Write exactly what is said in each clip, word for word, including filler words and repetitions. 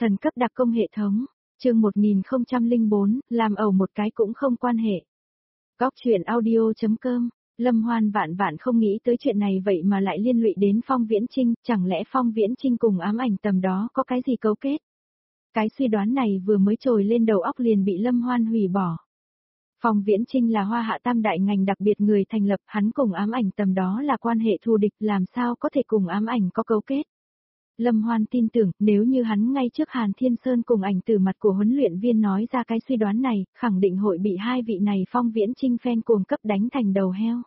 Thần cấp đặc công hệ thống, chương một nghìn không trăm lẻ bốn, làm ẩu một cái cũng không quan hệ. Góc truyện audio chấm com, Lâm Hoan vạn vạn không nghĩ tới chuyện này vậy mà lại liên lụy đến Phong Viễn Trinh, chẳng lẽ Phong Viễn Trinh cùng ám ảnh tầm đó có cái gì cấu kết? Cái suy đoán này vừa mới trồi lên đầu óc liền bị Lâm Hoan hủy bỏ. Phong Viễn Trinh là Hoa Hạ Tam đại ngành đặc biệt người thành lập, hắn cùng ám ảnh tầm đó là quan hệ thù địch, làm sao có thể cùng ám ảnh có cấu kết. Lâm Hoan tin tưởng, nếu như hắn ngay trước Hàn Thiên Sơn cùng ảnh từ mặt của huấn luyện viên nói ra cái suy đoán này, khẳng định hội bị hai vị này Phong Viễn Trinh fan cuồng cấp đánh thành đầu heo.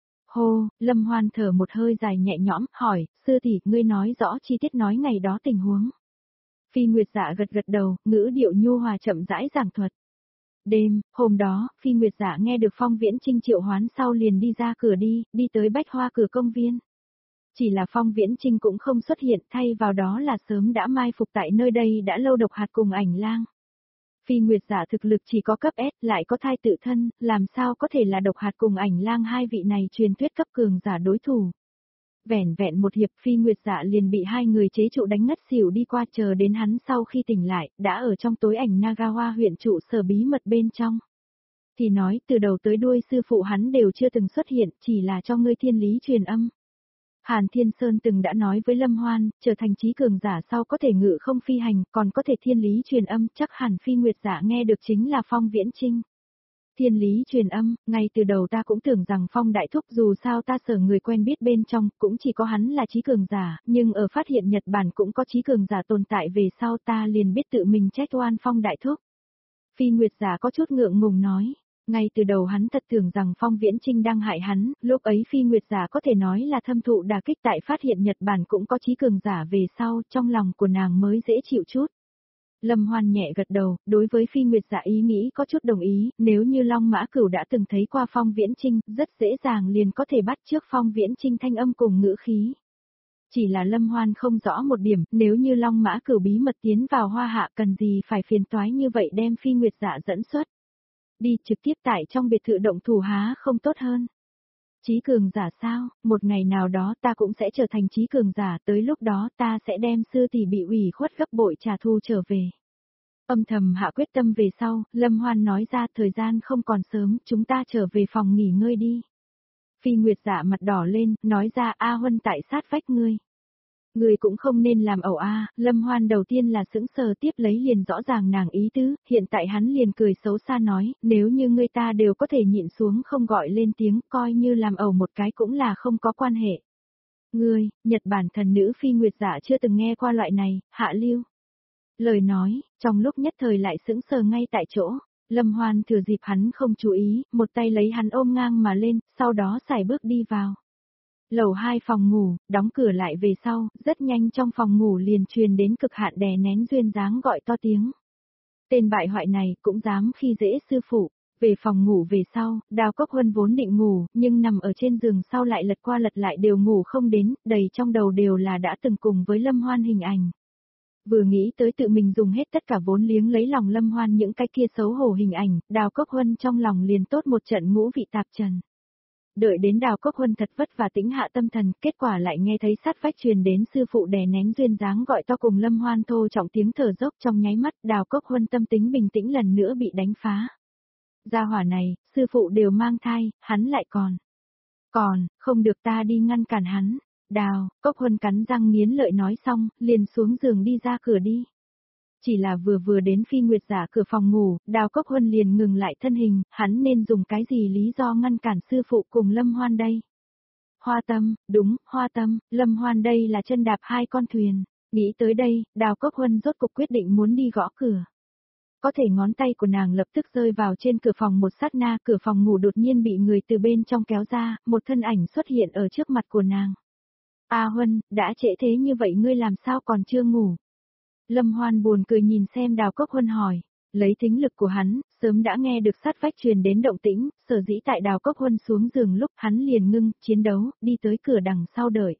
Hô, Lâm Hoan thở một hơi dài nhẹ nhõm, hỏi, sư tỷ, ngươi nói rõ chi tiết nói ngày đó tình huống. Phi Nguyệt Dạ gật gật đầu, ngữ điệu nhu hòa chậm rãi giảng thuật. Đêm, hôm đó, Phi Nguyệt Dạ nghe được Phong Viễn Trinh triệu hoán sau liền đi ra cửa đi, đi tới Bách Hoa cửa công viên. Chỉ là Phong Viễn Trinh cũng không xuất hiện, thay vào đó là sớm đã mai phục tại nơi đây đã lâu độc hạt cùng ảnh lang. Phi Nguyệt Giả thực lực chỉ có cấp S, lại có thai tự thân, làm sao có thể là độc hạt cùng ảnh lang hai vị này truyền thuyết cấp cường giả đối thủ. Vẻn vẹn một hiệp Phi Nguyệt Dạ liền bị hai người chế trụ đánh ngất xỉu đi qua, chờ đến hắn sau khi tỉnh lại, đã ở trong tối ảnh Nagawa huyện trụ sở bí mật bên trong. Thì nói, từ đầu tới đuôi sư phụ hắn đều chưa từng xuất hiện, chỉ là cho ngươi thiên lý truyền âm. Hàn Thiên Sơn từng đã nói với Lâm Hoan, trở thành trí cường giả sau có thể ngự không phi hành, còn có thể thiên lý truyền âm, chắc hẳn Phi Nguyệt Giả nghe được chính là Phong Viễn Trinh. Thiên lý truyền âm, ngay từ đầu ta cũng tưởng rằng Phong Đại Thúc dù sao ta sở người quen biết bên trong, cũng chỉ có hắn là trí cường giả, nhưng ở phát hiện Nhật Bản cũng có trí cường giả tồn tại về sau ta liền biết tự mình trách oan Phong Đại Thúc. Phi Nguyệt Giả có chút ngượng ngùng nói. Ngay từ đầu hắn thật tưởng rằng Phong Viễn Trinh đang hại hắn, lúc ấy Phi Nguyệt Giả có thể nói là thâm thụ đả kích tại phát hiện Nhật Bản cũng có trí cường giả về sau, trong lòng của nàng mới dễ chịu chút. Lâm Hoan nhẹ gật đầu, đối với Phi Nguyệt Giả ý nghĩ có chút đồng ý, nếu như Long Mã Cửu đã từng thấy qua Phong Viễn Trinh, rất dễ dàng liền có thể bắt chước Phong Viễn Trinh thanh âm cùng ngữ khí. Chỉ là Lâm Hoan không rõ một điểm, nếu như Long Mã Cửu bí mật tiến vào Hoa Hạ cần gì phải phiền toái như vậy đem Phi Nguyệt Giả dẫn xuất. Đi trực tiếp tại trong biệt thự động thủ há không tốt hơn. Chí cường giả sao, một ngày nào đó ta cũng sẽ trở thành chí cường giả, tới lúc đó ta sẽ đem sư tỷ bị ủy khuất gấp bội trả thù trở về. Âm thầm hạ quyết tâm về sau, Lâm Hoan nói ra thời gian không còn sớm, chúng ta trở về phòng nghỉ ngơi đi. Phi Nguyệt Dạ mặt đỏ lên, nói ra A Huân tại sát vách ngươi. Người cũng không nên làm ẩu a. Lâm Hoan đầu tiên là sững sờ, tiếp lấy liền rõ ràng nàng ý tứ, hiện tại hắn liền cười xấu xa nói, nếu như người ta đều có thể nhịn xuống không gọi lên tiếng, coi như làm ẩu một cái cũng là không có quan hệ. Ngươi, Nhật Bản thần nữ Phi Nguyệt Giả chưa từng nghe qua loại này, hạ lưu. Lời nói, trong lúc nhất thời lại sững sờ ngay tại chỗ, Lâm Hoan thừa dịp hắn không chú ý, một tay lấy hắn ôm ngang mà lên, sau đó sải bước đi vào. Lầu hai phòng ngủ, đóng cửa lại về sau, rất nhanh trong phòng ngủ liền truyền đến cực hạn đè nén duyên dáng gọi to tiếng. Tên bại hoại này cũng dám khi dễ sư phụ. Về phòng ngủ về sau, Đào Cốc Huân vốn định ngủ, nhưng nằm ở trên giường sau lại lật qua lật lại đều ngủ không đến, đầy trong đầu đều là đã từng cùng với Lâm Hoan hình ảnh. Vừa nghĩ tới tự mình dùng hết tất cả vốn liếng lấy lòng Lâm Hoan những cái kia xấu hổ hình ảnh, Đào Cốc Huân trong lòng liền tốt một trận ngũ vị tạp trần. Đợi đến Đào Cốc Huân thật vất và tĩnh hạ tâm thần, kết quả lại nghe thấy sát vách truyền đến sư phụ đè nén duyên dáng gọi to cùng Lâm Hoan thô trọng tiếng thở dốc, trong nháy mắt Đào Cốc Huân tâm tính bình tĩnh lần nữa bị đánh phá. Gia hỏa này, sư phụ đều mang thai, hắn lại còn. Còn, không được ta đi ngăn cản hắn. Đào, Cốc Huân cắn răng nghiến lợi nói xong, liền xuống giường đi ra cửa đi. Chỉ là vừa vừa đến Phi Nguyệt Giả cửa phòng ngủ, Đào Cốc Huân liền ngừng lại thân hình, hắn nên dùng cái gì lý do ngăn cản sư phụ cùng Lâm Hoan đây? Hoa Tâm, đúng, Hoa Tâm, Lâm Hoan đây là chân đạp hai con thuyền. Nghĩ tới đây, Đào Cốc Huân rốt cục quyết định muốn đi gõ cửa. Có thể ngón tay của nàng lập tức rơi vào trên cửa phòng một sát na, cửa phòng ngủ đột nhiên bị người từ bên trong kéo ra, một thân ảnh xuất hiện ở trước mặt của nàng. A Huân, đã trễ thế như vậy ngươi làm sao còn chưa ngủ? Lâm Hoan buồn cười nhìn xem Đào Cốc Huân hỏi, lấy thính lực của hắn, sớm đã nghe được sát vách truyền đến động tĩnh, sở dĩ tại Đào Cốc Huân xuống giường lúc hắn liền ngưng, chiến đấu, đi tới cửa đằng sau đợi.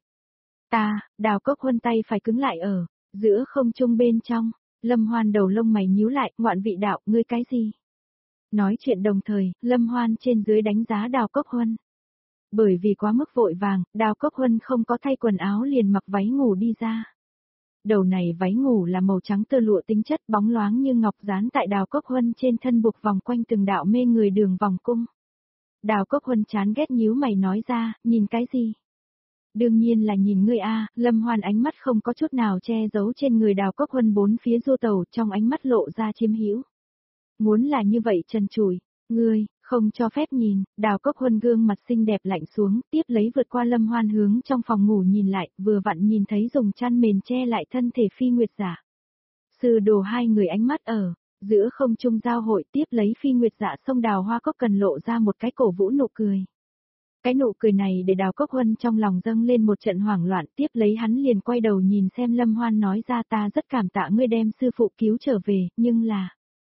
Ta, Đào Cốc Huân tay phải cứng lại ở, giữa không trung bên trong, Lâm Hoan đầu lông mày nhíu lại, ngoạn vị đạo, ngươi cái gì? Nói chuyện đồng thời, Lâm Hoan trên dưới đánh giá Đào Cốc Huân. Bởi vì quá mức vội vàng, Đào Cốc Huân không có thay quần áo liền mặc váy ngủ đi ra. đầu này váy ngủ là màu trắng tơ lụa tính chất bóng loáng như ngọc dán tại Đào Cốc Huân trên thân buộc vòng quanh từng đạo mê người đường vòng cung. Đào Cốc Huân chán ghét nhíu mày nói ra, nhìn cái gì? Đương nhiên là nhìn ngươi a, Lâm Hoan ánh mắt không có chút nào che giấu trên người Đào Cốc Huân bốn phía du tẩu, trong ánh mắt lộ ra chiếm hữu. Muốn là như vậy trần trụi, ngươi, không cho phép nhìn, Đào Cốc Huân gương mặt xinh đẹp lạnh xuống, tiếp lấy vượt qua Lâm Hoan hướng trong phòng ngủ nhìn lại, vừa vặn nhìn thấy dùng chăn mền che lại thân thể Phi Nguyệt Dạ. Sư đồ hai người ánh mắt ở giữa không trung giao hội, tiếp lấy Phi Nguyệt Dạ xông Đào Hoa Cốc Cần lộ ra một cái cổ vũ nụ cười. Cái nụ cười này để Đào Cốc Huân trong lòng dâng lên một trận hoảng loạn, tiếp lấy hắn liền quay đầu nhìn xem Lâm Hoan nói ra ta rất cảm tạ ngươi đem sư phụ cứu trở về, nhưng là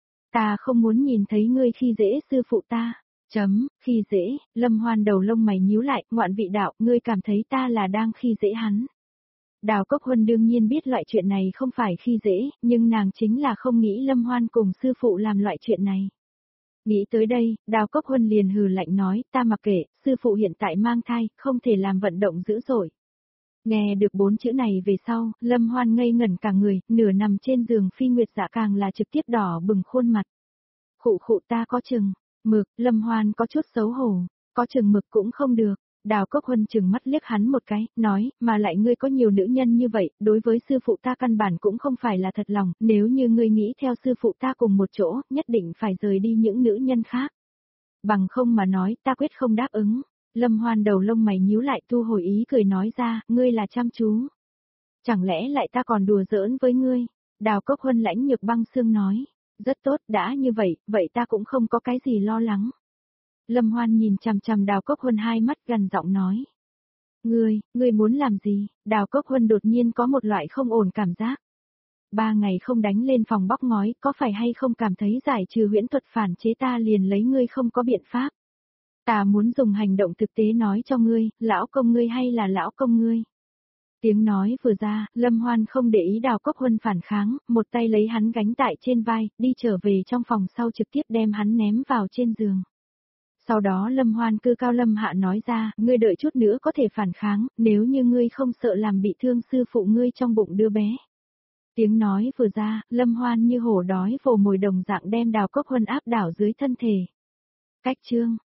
ta không muốn nhìn thấy ngươi khi dễ sư phụ ta. Chấm, khi dễ, Lâm Hoan đầu lông mày nhíu lại, ngoạn vị đạo, ngươi cảm thấy ta là đang khi dễ hắn. Đào Cốc Huân đương nhiên biết loại chuyện này không phải khi dễ, nhưng nàng chính là không nghĩ Lâm Hoan cùng sư phụ làm loại chuyện này. Nghĩ tới đây, Đào Cốc Huân liền hừ lạnh nói, ta mặc kệ, sư phụ hiện tại mang thai, không thể làm vận động dữ dội. Nghe được bốn chữ này về sau, Lâm Hoan ngây ngẩn cả người, nửa nằm trên giường Phi Nguyệt Dạ càng là trực tiếp đỏ bừng khuôn mặt. Khụ khụ ta có chừng mực, Lâm Hoan có chút xấu hổ, có chừng mực cũng không được. Đào Cốc Huân chừng mắt liếc hắn một cái, nói, mà lại ngươi có nhiều nữ nhân như vậy, đối với sư phụ ta căn bản cũng không phải là thật lòng, nếu như ngươi nghĩ theo sư phụ ta cùng một chỗ, nhất định phải rời đi những nữ nhân khác. Bằng không mà nói, ta quyết không đáp ứng. Lâm Hoan đầu lông mày nhíu lại thu hồi ý cười nói ra, ngươi là chăm chú. Chẳng lẽ lại ta còn đùa giỡn với ngươi? Đào Cốc Huân lãnh nhược băng xương nói, rất tốt, đã như vậy, vậy ta cũng không có cái gì lo lắng. Lâm Hoan nhìn chằm chằm Đào Cốc Huân hai mắt gần giọng nói. Ngươi, ngươi muốn làm gì? Đào Cốc Huân đột nhiên có một loại không ổn cảm giác. Ba ngày không đánh lên phòng bóc ngói, có phải hay không cảm thấy giải trừ huyễn thuật phản chế ta liền lấy ngươi không có biện pháp. Ta muốn dùng hành động thực tế nói cho ngươi, lão công ngươi hay là lão công ngươi. Tiếng nói vừa ra, Lâm Hoan không để ý Đào Cốc Huân phản kháng, một tay lấy hắn gánh tại trên vai, đi trở về trong phòng sau trực tiếp đem hắn ném vào trên giường. Sau đó Lâm Hoan cư cao lâm hạ nói ra, ngươi đợi chút nữa có thể phản kháng, nếu như ngươi không sợ làm bị thương sư phụ ngươi trong bụng đứa bé. Tiếng nói vừa ra, Lâm Hoan như hổ đói vồ mồi đồng dạng đem Đào Cốc Huân áp đảo dưới thân thể. Cách chương